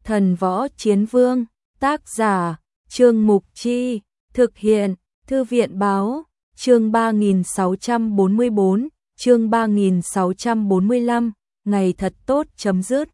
Thần Võ Chiến Vương, tác giả, Trương Mục Chi, thực hiện, Thư viện Báo, chương 3644, chương 3645, ngày thật tốt chấm dứt.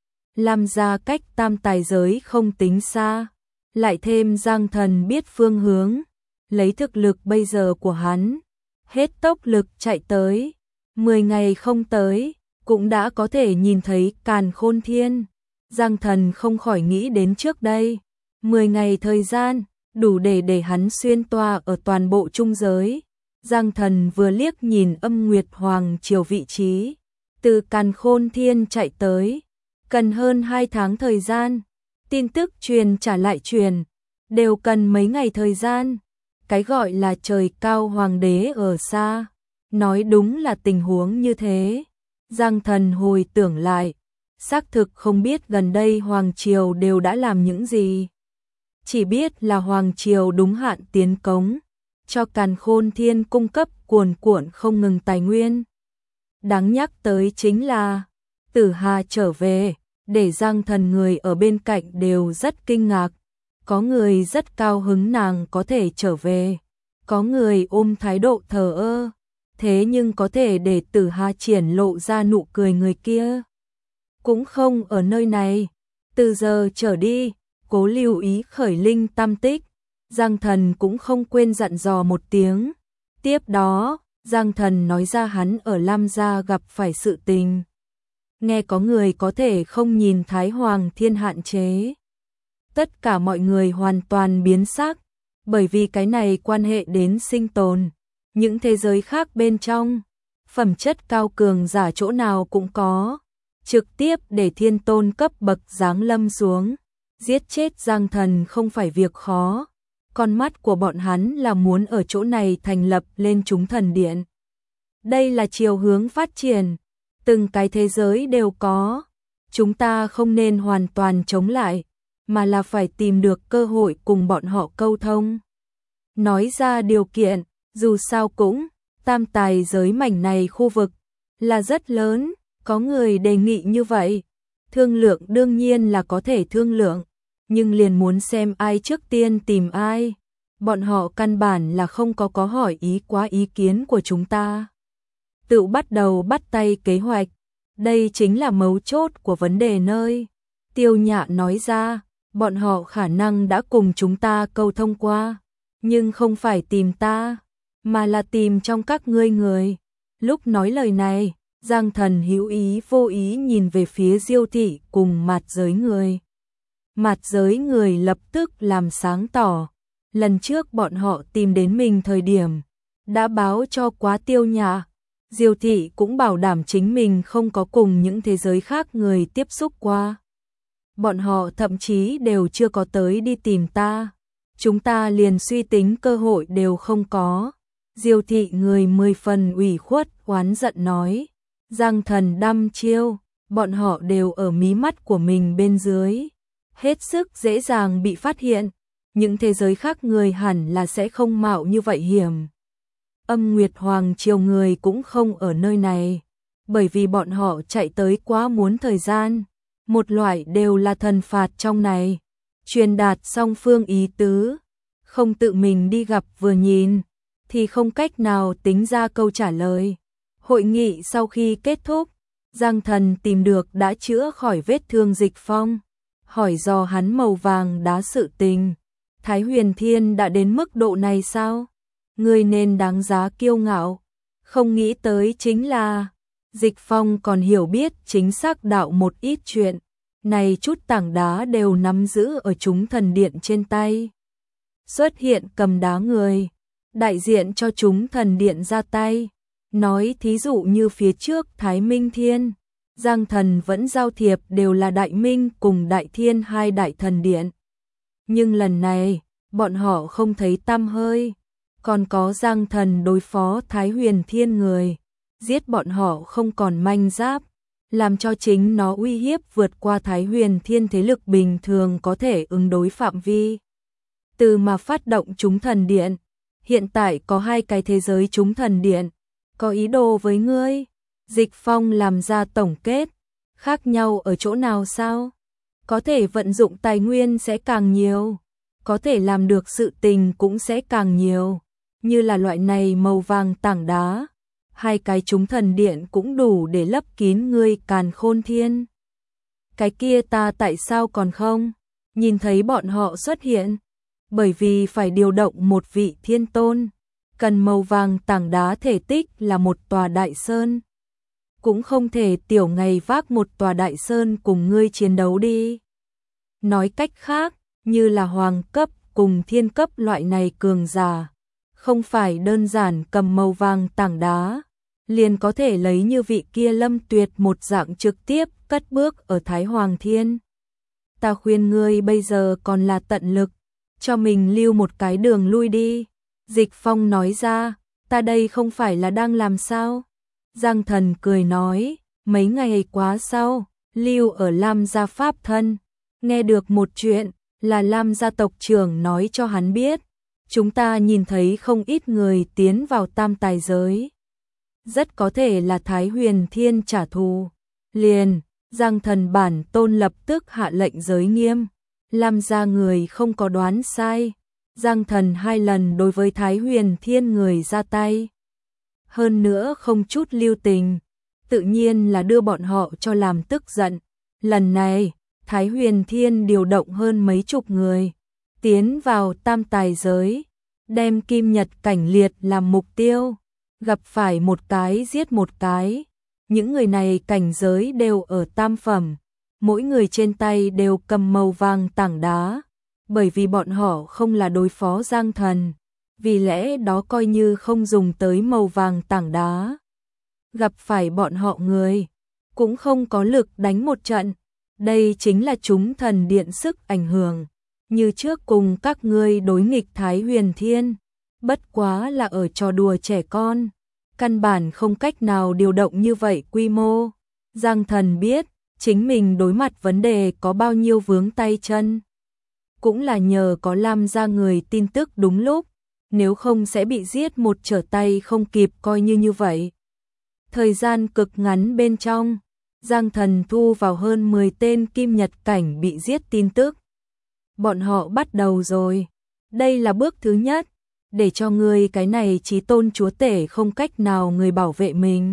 Lam gia cách Tam Tài giới không tính xa, lại thêm Giang Thần biết phương hướng, lấy thực lực bây giờ của hắn, hết tốc lực chạy tới, 10 ngày không tới, cũng đã có thể nhìn thấy Càn Khôn Thiên. Giang Thần không khỏi nghĩ đến trước đây, 10 ngày thời gian, đủ để hắn xuyên toa ở toàn bộ trung giới. Giang Thần vừa liếc nhìn Âm Nguyệt Hoàng Triều vị trí, từ Càn Khôn Thiên chạy tới, cần hơn 2 tháng thời gian, tin tức truyền trả lại truyền, đều cần mấy ngày thời gian. Cái gọi là trời cao hoàng đế ở xa, nói đúng là tình huống như thế. Giang Thần hồi tưởng lại, xác thực không biết gần đây Hoàng Triều đều đã làm những gì. Chỉ biết là Hoàng Triều đúng hạn tiến cống, cho Càn Khôn Thiên cung cấp cuồn cuộn không ngừng tài nguyên. Đáng nhắc tới chính là, Tử Hà trở về, để Giang Thần người ở bên cạnh đều rất kinh ngạc. Có người rất cao hứng nàng có thể trở về, có người ôm thái độ thờ ơ, thế nhưng có thể để Tử Hà triển lộ ra nụ cười người kia. Cũng không ở nơi này, từ giờ trở đi, cố lưu ý khởi linh tam tích. Giang Thần cũng không quên dặn dò một tiếng. Tiếp đó, Giang Thần nói ra hắn ở Lam gia gặp phải sự tình. Nghe có người có thể không nhìn Thái Hoàng Thiên hạn chế. Tất cả mọi người hoàn toàn biến sắc, bởi vì cái này quan hệ đến sinh tồn. Những thế giới khác bên trong, phẩm chất cao cường giả chỗ nào cũng có. Trực tiếp để thiên tôn cấp bậc giáng lâm xuống, giết chết Giang Thần không phải việc khó. Con mắt của bọn hắn là muốn ở chỗ này thành lập lên chúng thần điện. Đây là chiều hướng phát triển, từng cái thế giới đều có. Chúng ta không nên hoàn toàn chống lại, mà là phải tìm được cơ hội cùng bọn họ câu thông. Nói ra điều kiện, dù sao cũng, Tam Tài giới mảnh này khu vực, là rất lớn, có người đề nghị như vậy. Thương lượng đương nhiên là có thể thương lượng, nhưng liền muốn xem ai trước tiên tìm ai. Bọn họ căn bản là không có hỏi ý quá ý kiến của chúng ta. Tự bắt đầu bắt tay kế hoạch, đây chính là mấu chốt của vấn đề nơi. Tiêu Nhạ nói ra, bọn họ khả năng đã cùng chúng ta câu thông qua, nhưng không phải tìm ta, mà là tìm trong các ngươi người. Lúc nói lời này, Giang Thần hữu ý vô ý nhìn về phía Diêu thị cùng Mạt giới người. Mạt giới người lập tức làm sáng tỏ, lần trước bọn họ tìm đến mình thời điểm, đã báo cho quá Tiêu Nhạ. Diêu thị cũng bảo đảm chính mình không có cùng những thế giới khác người tiếp xúc qua. Bọn họ thậm chí đều chưa có tới đi tìm ta. Chúng ta liền suy tính cơ hội đều không có. Diêu thị người 10 phần ủy khuất oán giận nói. Giang Thần đăm chiêu, bọn họ đều ở mí mắt của mình bên dưới. Hết sức dễ dàng bị phát hiện. Những thế giới khác người hẳn là sẽ không mạo như vậy hiểm. Âm Nguyệt Hoàng Triều người cũng không ở nơi này, bởi vì bọn họ chạy tới quá muốn thời gian. Một loại đều là thần phạt trong này, truyền đạt song phương ý tứ, không tự mình đi gặp vừa nhìn, thì không cách nào tính ra câu trả lời. Hội nghị sau khi kết thúc, Giang Thần tìm được đã chữa khỏi vết thương Dịch Phong, hỏi dò hắn màu vàng đá sự tình. Thái Huyền Thiên đã đến mức độ này sao? Người nên đáng giá kiêu ngạo. Không nghĩ tới chính là, Dịch Phong còn hiểu biết chính xác đạo một ít chuyện. Này chút tảng đá đều nắm giữ ở chúng thần điện trên tay. Xuất hiện cầm đá người, đại diện cho chúng thần điện ra tay. Nói thí dụ như phía trước Thái Minh Thiên, Giang Thần vẫn giao thiệp đều là Đại Minh cùng Đại Thiên hai đại thần điện. Nhưng lần này, bọn họ không thấy tăm hơi. Còn có Giang Thần đối phó Thái Huyền Thiên người, giết bọn họ không còn manh giáp, làm cho chính nó uy hiếp vượt qua Thái Huyền Thiên thế lực bình thường có thể ứng đối phạm vi. Từ mà phát động chúng thần điện, hiện tại có 2 cái thế giới chúng thần điện, có ý đồ với ngươi. Dịch Phong làm ra tổng kết, khác nhau ở chỗ nào sao? có thể vận dụng tài nguyên sẽ càng nhiều, có thể làm được sự tình cũng sẽ càng nhiều, như là loại này màu vàng tảng đá, 2 cái chúng thần điện cũng đủ để lấp kín ngươi Càn Khôn Thiên. Cái kia ta tại sao còn không nhìn thấy bọn họ xuất hiện? Bởi vì phải điều động một vị thiên tôn, cần màu vàng tảng đá thể tích là một tòa đại sơn. Cũng không thể tiểu ngày vác một tòa đại sơn cùng ngươi chiến đấu đi. Nói cách khác, như là hoàng cấp cùng thiên cấp loại này cường giả, không phải đơn giản cầm màu vàng tảng đá, liền có thể lấy như vị kia Lâm Tuyệt một dạng trực tiếp cất bước ở Thái Hoàng Thiên. Ta khuyên ngươi bây giờ còn là tận lực, cho mình lưu một cái đường lui đi. Dịch Phong nói ra, ta đây không phải là đang làm sao? Giang Thần cười nói, mấy ngày quá sau, lưu ở Lam gia pháp thân, nghe được một chuyện, là Lam gia tộc trưởng nói cho hắn biết, chúng ta nhìn thấy không ít người tiến vào tam tài giới. Rất có thể là Thái Huyền Thiên trả thù. Liền, Giang Thần bản tôn lập tức hạ lệnh giới nghiêm. Lam gia người không có đoán sai. Giang Thần 2 lần đối với Thái Huyền Thiên người ra tay. Hơn nữa không chút lưu tình, tự nhiên là đưa bọn họ cho làm tức giận. Lần này, Thái Huyền Thiên điều động hơn mấy chục người, tiến vào tam tài giới, đem Kim Nhật Cảnh Liệt làm mục tiêu, gặp phải một cái giết một cái. Những người này cảnh giới đều ở tam phẩm, mỗi người trên tay đều cầm màu vàng tảng đá, bởi vì bọn họ không là đối phó Giang Thần, vì lẽ đó coi như không dùng tới màu vàng tảng đá. Gặp phải bọn họ người, cũng không có lực đánh một trận. Đây chính là chúng thần điện sức ảnh hưởng, như trước cùng các ngươi đối nghịch Thái Huyền Thiên, bất quá là ở trò đùa trẻ con, căn bản không cách nào điều động như vậy quy mô. Giang Thần biết, chính mình đối mặt vấn đề có bao nhiêu vướng tay chân. Cũng là nhờ có Lam gia người tin tức đúng lúc, nếu không sẽ bị giết một trở tay không kịp coi như vậy. Thời gian cực ngắn bên trong, Giang Thần thu vào hơn 10 tên Kim Nhật Cảnh bị giết tin tức. Bọn họ bắt đầu rồi. Đây là bước thứ nhất, để cho ngươi cái này chí tôn chúa tể không cách nào người bảo vệ mình.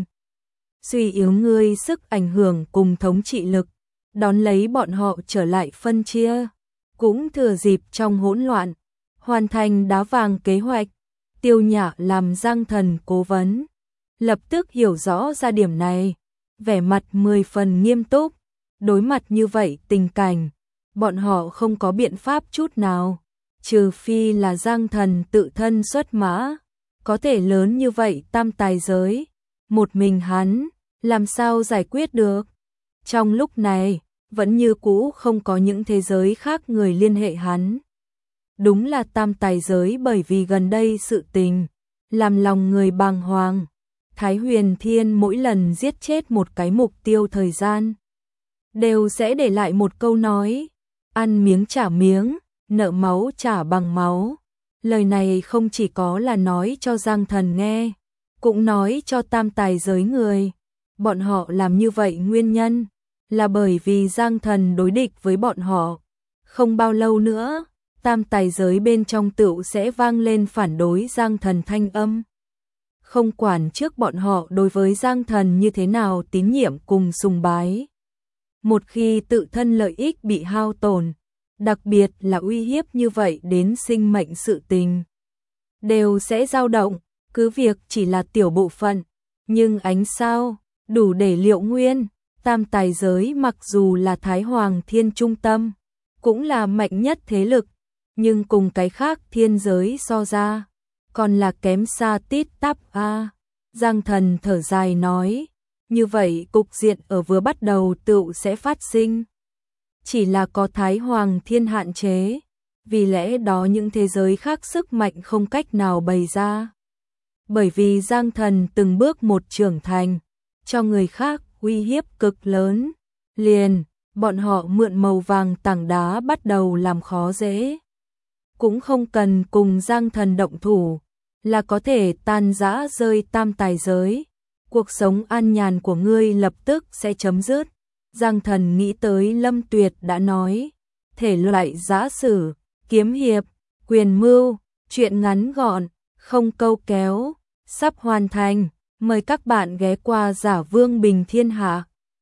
Suy yếu ngươi sức ảnh hưởng cùng thống trị lực, đón lấy bọn họ trở lại phân chia. Cũng thừa dịp trong hỗn loạn, hoàn thành đá vàng kế hoạch. Tiêu Nhã làm Giang Thần cố vấn, lập tức hiểu rõ ra điểm này, vẻ mặt 10 phần nghiêm túc. Đối mặt như vậy tình cảnh, bọn họ không có biện pháp chút nào, trừ phi là Giang Thần tự thân xuất mã, có thể lớn như vậy tam tài giới, một mình hắn, làm sao giải quyết được. Trong lúc này, vẫn như cũ không có những thế giới khác người liên hệ hắn. Đúng là tam tài giới bởi vì gần đây sự tình, làm lòng người bàng hoàng. Thái Huyền Thiên mỗi lần giết chết một cái mục tiêu thời gian, đều sẽ để lại một câu nói, ăn miếng trả miếng, nợ máu trả bằng máu. Lời này không chỉ có là nói cho Giang Thần nghe, cũng nói cho tam tài giới người. Bọn họ làm như vậy nguyên nhân là bởi vì Giang Thần đối địch với bọn họ. Không bao lâu nữa, tam tài giới bên trong tựu sẽ vang lên phản đối Giang Thần thanh âm. Không quản trước bọn họ đối với Giang Thần như thế nào tín nhiệm cùng sùng bái. Một khi tự thân lợi ích bị hao tổn, đặc biệt là uy hiếp như vậy đến sinh mệnh sự tình, đều sẽ dao động, cứ việc chỉ là tiểu bộ phận, nhưng ánh sao, đủ để liệu nguyên. Tam tài giới mặc dù là Thái Hoàng Thiên trung tâm, cũng là mạnh nhất thế lực, nhưng cùng cái khác thiên giới so ra, còn là kém xa tít tắp a. Giang Thần thở dài nói, như vậy cục diện ở vừa bắt đầu tựu sẽ phát sinh. Chỉ là có Thái Hoàng Thiên hạn chế, vì lẽ đó những thế giới khác sức mạnh không cách nào bày ra. Bởi vì Giang Thần từng bước một trưởng thành, cho người khác uy hiếp cực lớn, liền, bọn họ mượn màu vàng tảng đá bắt đầu làm khó dễ. Cũng không cần cùng Giang Thần động thủ, là có thể tan rã rơi tam tài giới. Cuộc sống an nhàn của ngươi lập tức sẽ chấm dứt. Giang Thần nghĩ tới Lâm Tuyệt đã nói, thể loại giã sử, kiếm hiệp, quyền mưu, truyện ngắn gọn, không câu kéo, sắp hoàn thành, mời các bạn ghé qua Giả Vương Bình Thiên Hạ.